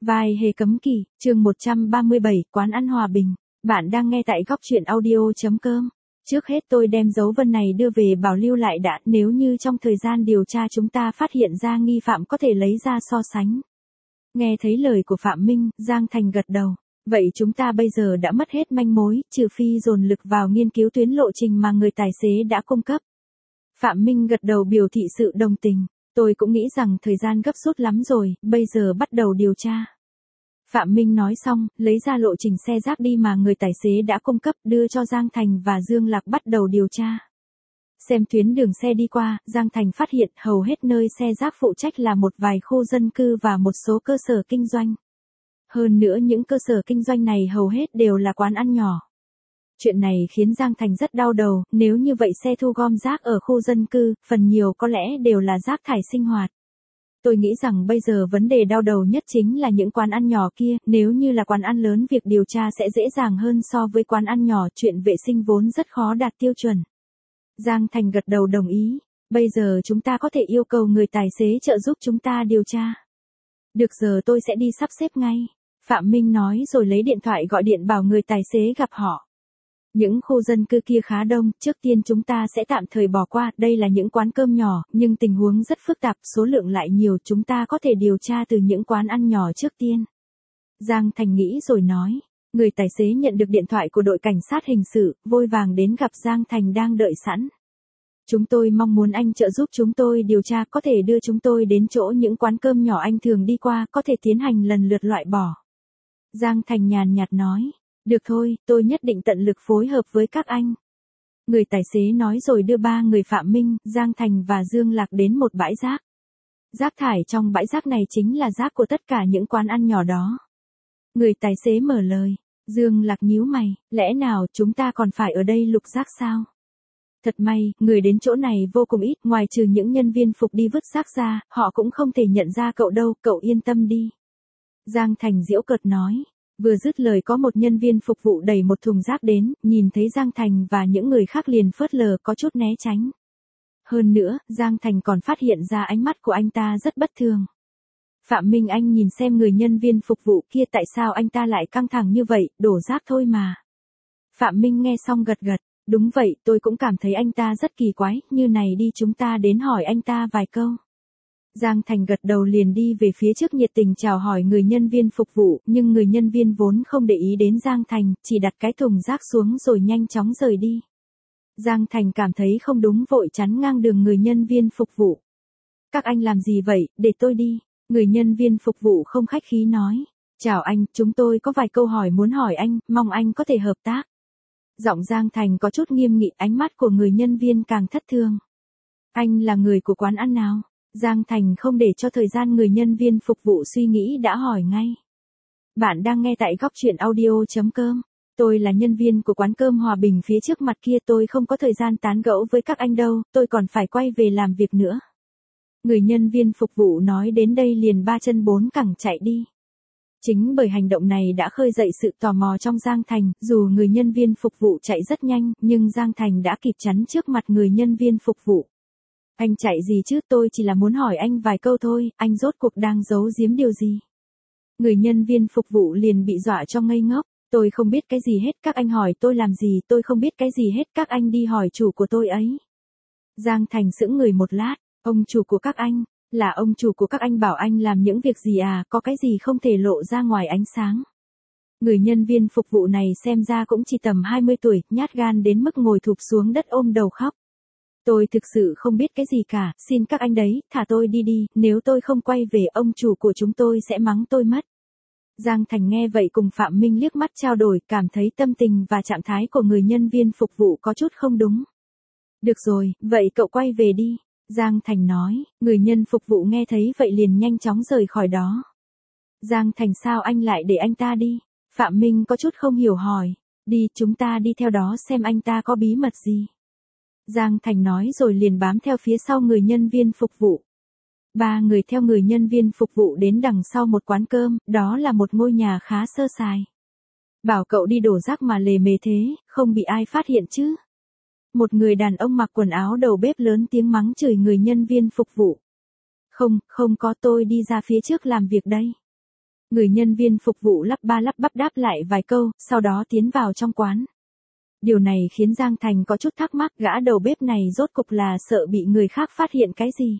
Vai hề cấm kỵ, chương 137, quán ăn hòa bình. Bạn đang nghe tại góc truyện audio.com. Trước hết tôi đem dấu vân này đưa về bảo lưu lại đã, nếu như trong thời gian điều tra chúng ta phát hiện ra nghi phạm có thể lấy ra so sánh. Nghe thấy lời của Phạm Minh, Giang Thành gật đầu. Vậy chúng ta bây giờ đã mất hết manh mối, trừ phi dồn lực vào nghiên cứu tuyến lộ trình mà người tài xế đã cung cấp. Phạm Minh gật đầu biểu thị sự đồng tình. Tôi cũng nghĩ rằng thời gian gấp rút lắm rồi, bây giờ bắt đầu điều tra. Phạm Minh nói xong, lấy ra lộ trình xe rác đi mà người tài xế đã cung cấp, đưa cho Giang Thành và Dương Lạc bắt đầu điều tra. Xem tuyến đường xe đi qua, Giang Thành phát hiện hầu hết nơi xe rác phụ trách là một vài khu dân cư và một số cơ sở kinh doanh. Hơn nữa những cơ sở kinh doanh này hầu hết đều là quán ăn nhỏ. Chuyện này khiến Giang Thành rất đau đầu, nếu như vậy xe thu gom rác ở khu dân cư, phần nhiều có lẽ đều là rác thải sinh hoạt. Tôi nghĩ rằng bây giờ vấn đề đau đầu nhất chính là những quán ăn nhỏ kia, nếu như là quán ăn lớn việc điều tra sẽ dễ dàng hơn so với quán ăn nhỏ, chuyện vệ sinh vốn rất khó đạt tiêu chuẩn. Giang Thành gật đầu đồng ý, bây giờ chúng ta có thể yêu cầu người tài xế trợ giúp chúng ta điều tra. Được, giờ tôi sẽ đi sắp xếp ngay. Phạm Minh nói rồi lấy điện thoại gọi điện bảo người tài xế gặp họ. Những khu dân cư kia khá đông, trước tiên chúng ta sẽ tạm thời bỏ qua, đây là những quán cơm nhỏ, nhưng tình huống rất phức tạp, số lượng lại nhiều, chúng ta có thể điều tra từ những quán ăn nhỏ trước tiên. Giang Thành nghĩ rồi nói, người tài xế nhận được điện thoại của đội cảnh sát hình sự, vội vàng đến gặp Giang Thành đang đợi sẵn. Chúng tôi mong muốn anh trợ giúp chúng tôi điều tra, có thể đưa chúng tôi đến chỗ những quán cơm nhỏ anh thường đi qua, có thể tiến hành lần lượt loại bỏ. Giang Thành nhàn nhạt nói. Được thôi, tôi nhất định tận lực phối hợp với các anh. Người tài xế nói rồi đưa ba người Phạm Minh, Giang Thành và Dương Lạc đến một bãi rác. Rác thải trong bãi rác này chính là rác của tất cả những quán ăn nhỏ đó. Người tài xế mở lời, Dương Lạc nhíu mày, lẽ nào chúng ta còn phải ở đây lục rác sao? Thật may, người đến chỗ này vô cùng ít, ngoài trừ những nhân viên phục đi vứt rác ra, họ cũng không thể nhận ra cậu đâu, cậu yên tâm đi. Giang Thành giễu cợt nói. Vừa dứt lời có một nhân viên phục vụ đẩy một thùng rác đến, nhìn thấy Giang Thành và những người khác liền phớt lờ, có chút né tránh. Hơn nữa, Giang Thành còn phát hiện ra ánh mắt của anh ta rất bất thường. Phạm Minh, anh nhìn xem người nhân viên phục vụ kia, tại sao anh ta lại căng thẳng như vậy, đổ rác thôi mà. Phạm Minh nghe xong gật gật, đúng vậy, tôi cũng cảm thấy anh ta rất kỳ quái, như này đi chúng ta đến hỏi anh ta vài câu. Giang Thành gật đầu liền đi về phía trước nhiệt tình chào hỏi người nhân viên phục vụ, nhưng người nhân viên vốn không để ý đến Giang Thành, chỉ đặt cái thùng rác xuống rồi nhanh chóng rời đi. Giang Thành cảm thấy không đúng vội chắn ngang đường người nhân viên phục vụ. Các anh làm gì vậy, để tôi đi. Người nhân viên phục vụ không khách khí nói. Chào anh, chúng tôi có vài câu hỏi muốn hỏi anh, mong anh có thể hợp tác. Giọng Giang Thành có chút nghiêm nghị, ánh mắt của người nhân viên càng thất thường. Anh là người của quán ăn nào? Giang Thành không để cho thời gian người nhân viên phục vụ suy nghĩ đã hỏi ngay. Bạn đang nghe tại góc truyện audio.com. Tôi là nhân viên của quán cơm Hòa Bình phía trước mặt kia, tôi không có thời gian tán gẫu với các anh đâu, tôi còn phải quay về làm việc nữa. Người nhân viên phục vụ nói đến đây liền ba chân bốn cẳng chạy đi. Chính bởi hành động này đã khơi dậy sự tò mò trong Giang Thành, dù người nhân viên phục vụ chạy rất nhanh, nhưng Giang Thành đã kịp chắn trước mặt người nhân viên phục vụ. Anh chạy gì chứ, tôi chỉ là muốn hỏi anh vài câu thôi, anh rốt cuộc đang giấu giếm điều gì? Người nhân viên phục vụ liền bị dọa cho ngây ngốc, tôi không biết cái gì hết, các anh hỏi tôi làm gì, tôi không biết cái gì hết, các anh đi hỏi chủ của tôi ấy. Giang Thành sững người một lát, ông chủ của các anh, là ông chủ của các anh bảo anh làm những việc gì à, có cái gì không thể lộ ra ngoài ánh sáng. Người nhân viên phục vụ này xem ra cũng chỉ tầm 20 tuổi, nhát gan đến mức ngồi thụp xuống đất ôm đầu khóc. Tôi thực sự không biết cái gì cả, xin các anh đấy, thả tôi đi đi, nếu tôi không quay về ông chủ của chúng tôi sẽ mắng tôi mất. Giang Thành nghe vậy cùng Phạm Minh liếc mắt trao đổi, cảm thấy tâm tình và trạng thái của người nhân viên phục vụ có chút không đúng. Được rồi, vậy cậu quay về đi. Giang Thành nói, người nhân phục vụ nghe thấy vậy liền nhanh chóng rời khỏi đó. Giang Thành, sao anh lại để anh ta đi? Phạm Minh có chút không hiểu hỏi, đi, chúng ta đi theo đó xem anh ta có bí mật gì. Giang Thành nói rồi liền bám theo phía sau người nhân viên phục vụ. Ba người theo người nhân viên phục vụ đến đằng sau một quán cơm, đó là một ngôi nhà khá sơ sài. Bảo cậu đi đổ rác mà lề mề thế, không bị ai phát hiện chứ? Một người đàn ông mặc quần áo đầu bếp lớn tiếng mắng chửi người nhân viên phục vụ. Không có, tôi đi ra phía trước làm việc đây. Người nhân viên phục vụ lắp ba lắp bắp đáp lại vài câu, sau đó tiến vào trong quán. Điều này khiến Giang Thành có chút thắc mắc, gã đầu bếp này rốt cục là sợ bị người khác phát hiện cái gì.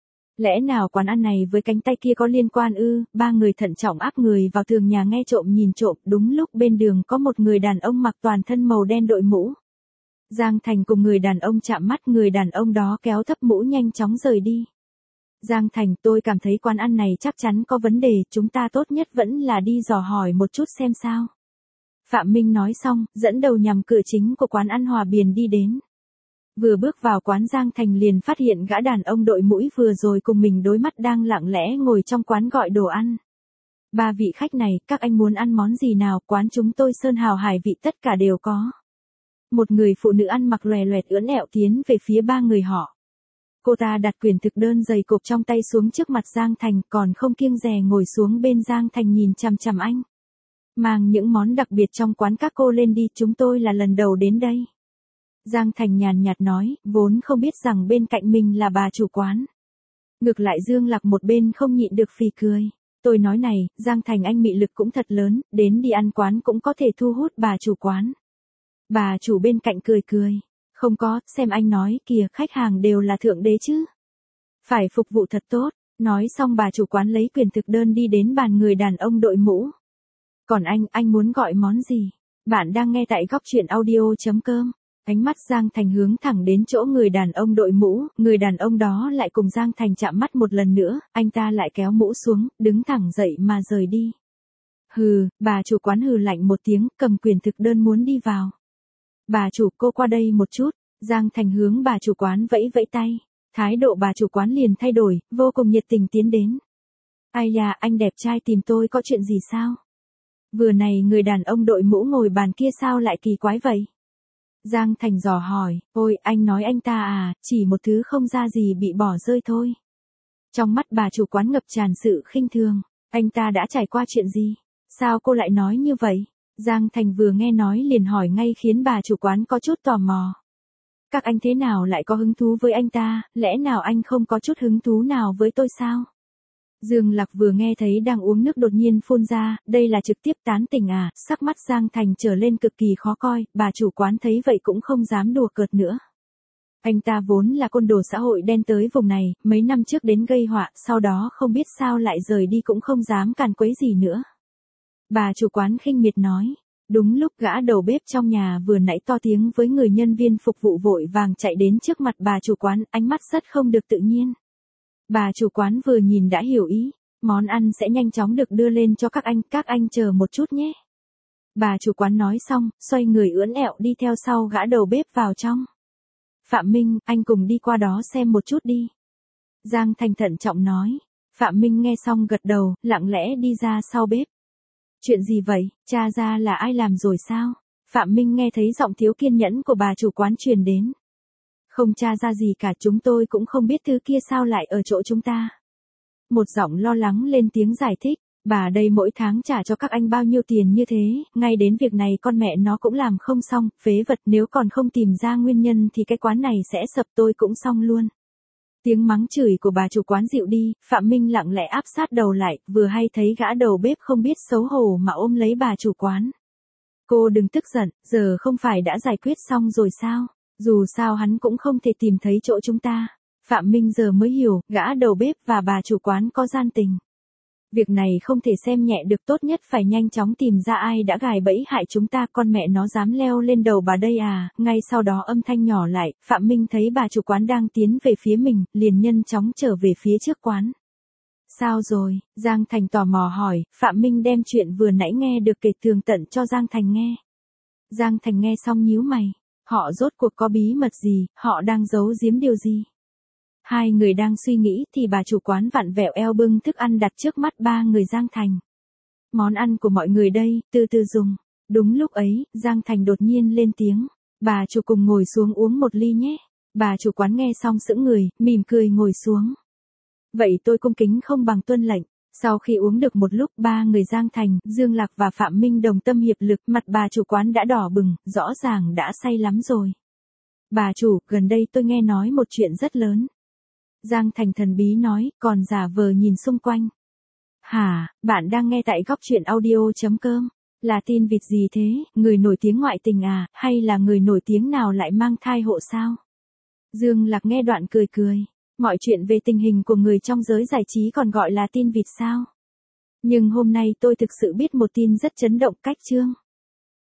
Lẽ nào quán ăn này với cánh tay kia có liên quan ư? Ba người thận trọng áp người vào tường nhà nghe trộm nhìn trộm, đúng lúc bên đường có một người đàn ông mặc toàn thân màu đen đội mũ. Giang Thành cùng người đàn ông chạm mắt, người đàn ông đó kéo thấp mũ nhanh chóng rời đi. Giang Thành, tôi cảm thấy quán ăn này chắc chắn có vấn đề, chúng ta tốt nhất vẫn là đi dò hỏi một chút xem sao. Phạm Minh nói xong, dẫn đầu nhằm cửa chính của quán ăn Hòa Biển đi đến. Vừa bước vào quán, Giang Thành liền phát hiện gã đàn ông đội mũi vừa rồi cùng mình đối mắt đang lặng lẽ ngồi trong quán gọi đồ ăn. Ba vị khách này, các anh muốn ăn món gì nào? Quán chúng tôi sơn hào hải vị tất cả đều có. Một người phụ nữ ăn mặc lòe loẹt ưỡn ẹo tiến về phía ba người họ. Cô ta đặt quyển thực đơn dày cộp trong tay xuống trước mặt Giang Thành, còn không kiêng dè ngồi xuống bên Giang Thành nhìn chằm chằm anh. Mang những món đặc biệt trong quán các cô lên đi, chúng tôi là lần đầu đến đây. Giang Thành nhàn nhạt nói, vốn không biết rằng bên cạnh mình là bà chủ quán. Ngược lại Dương Lạc một bên không nhịn được phì cười. Tôi nói này, Giang Thành anh mị lực cũng thật lớn, đến đi ăn quán cũng có thể thu hút bà chủ quán. Bà chủ bên cạnh cười cười. Không có, xem anh nói kìa, khách hàng đều là thượng đế chứ. Phải phục vụ thật tốt. Nói xong bà chủ quán lấy quyển thực đơn đi đến bàn người đàn ông đội mũ. Còn anh muốn gọi món gì? Bạn đang nghe tại góc truyện audio.com. Ánh mắt Giang Thành hướng thẳng đến chỗ người đàn ông đội mũ, người đàn ông đó lại cùng Giang Thành chạm mắt một lần nữa, anh ta lại kéo mũ xuống, đứng thẳng dậy mà rời đi. Hừ, bà chủ quán hừ lạnh một tiếng, cầm quyển thực đơn muốn đi vào. Bà chủ, cô qua đây một chút. Giang Thành hướng bà chủ quán vẫy vẫy tay. Thái độ bà chủ quán liền thay đổi, vô cùng nhiệt tình tiến đến. Ai da, anh đẹp trai tìm tôi có chuyện gì sao? Vừa này người đàn ông đội mũ ngồi bàn kia sao lại kỳ quái vậy? Giang Thành dò hỏi, ôi anh nói anh ta à, chỉ một thứ không ra gì bị bỏ rơi thôi. Trong mắt bà chủ quán ngập tràn sự khinh thường, anh ta đã trải qua chuyện gì? Sao cô lại nói như vậy? Giang Thành vừa nghe nói liền hỏi ngay khiến bà chủ quán có chút tò mò. Các anh thế nào lại có hứng thú với anh ta, lẽ nào anh không có chút hứng thú nào với tôi sao? Dương Lạc vừa nghe thấy đang uống nước đột nhiên phun ra, đây là trực tiếp tán tỉnh à, sắc mắt Giang Thành trở lên cực kỳ khó coi, bà chủ quán thấy vậy cũng không dám đùa cợt nữa. Anh ta vốn là côn đồ xã hội đen tới vùng này, mấy năm trước đến gây họa, sau đó không biết sao lại rời đi cũng không dám càn quấy gì nữa. Bà chủ quán khinh miệt nói. Đúng lúc gã đầu bếp trong nhà vừa nãy to tiếng với người nhân viên phục vụ vội vàng chạy đến trước mặt bà chủ quán, ánh mắt rất không được tự nhiên. Bà chủ quán vừa nhìn đã hiểu ý, món ăn sẽ nhanh chóng được đưa lên cho các anh chờ một chút nhé. Bà chủ quán nói xong, xoay người ưỡn ẹo đi theo sau gã đầu bếp vào trong. Phạm Minh, anh cùng đi qua đó xem một chút đi. Giang Thành thận trọng nói. Phạm Minh nghe xong gật đầu, lặng lẽ đi ra sau bếp. Chuyện gì vậy, tra ra là ai làm rồi sao? Phạm Minh nghe thấy giọng thiếu kiên nhẫn của bà chủ quán truyền đến. Không tra ra gì cả, chúng tôi cũng không biết thứ kia sao lại ở chỗ chúng ta. Một giọng lo lắng lên tiếng giải thích, bà đây mỗi tháng trả cho các anh bao nhiêu tiền như thế, ngay đến việc này con mẹ nó cũng làm không xong, phế vật, nếu còn không tìm ra nguyên nhân thì cái quán này sẽ sập, tôi cũng xong luôn. Tiếng mắng chửi của bà chủ quán dịu đi, Phạm Minh lặng lẽ áp sát đầu lại, vừa hay thấy gã đầu bếp không biết xấu hổ mà ôm lấy bà chủ quán. Cô đừng tức giận, giờ không phải đã giải quyết xong rồi sao? Dù sao hắn cũng không thể tìm thấy chỗ chúng ta. Phạm Minh giờ mới hiểu, gã đầu bếp và bà chủ quán có gian tình. Việc này không thể xem nhẹ được, tốt nhất phải nhanh chóng tìm ra ai đã gài bẫy hại chúng ta, con mẹ nó dám leo lên đầu bà đây à. Ngay sau đó âm thanh nhỏ lại, Phạm Minh thấy bà chủ quán đang tiến về phía mình, liền nhanh chóng trở về phía trước quán. Sao rồi? Giang Thành tò mò hỏi, Phạm Minh đem chuyện vừa nãy nghe được kể tường tận cho Giang Thành nghe. Giang Thành nghe xong nhíu mày, họ rốt cuộc có bí mật gì, họ đang giấu giếm điều gì? Hai người đang suy nghĩ thì bà chủ quán vặn vẹo eo bưng thức ăn đặt trước mắt ba người Giang Thành. Món ăn của mọi người đây, từ từ dùng. Đúng lúc ấy, Giang Thành đột nhiên lên tiếng. Bà chủ cùng ngồi xuống uống một ly nhé. Bà chủ quán nghe xong sững người, mỉm cười ngồi xuống. Vậy tôi cung kính không bằng tuân lệnh. Sau khi uống được một lúc, ba người Giang Thành, Dương Lạc và Phạm Minh đồng tâm hiệp lực, mặt bà chủ quán đã đỏ bừng, rõ ràng đã say lắm rồi. Bà chủ, gần đây tôi nghe nói một chuyện rất lớn. Giang Thành thần bí nói, còn giả vờ nhìn xung quanh. Hả, bạn đang nghe tại góc chuyện audio.com. Là tin vịt gì thế, người nổi tiếng ngoại tình à, hay là người nổi tiếng nào lại mang thai hộ sao? Dương Lạc nghe đoạn cười cười. Mọi chuyện về tình hình của người trong giới giải trí còn gọi là tin vịt sao? Nhưng hôm nay tôi thực sự biết một tin rất chấn động cách chương.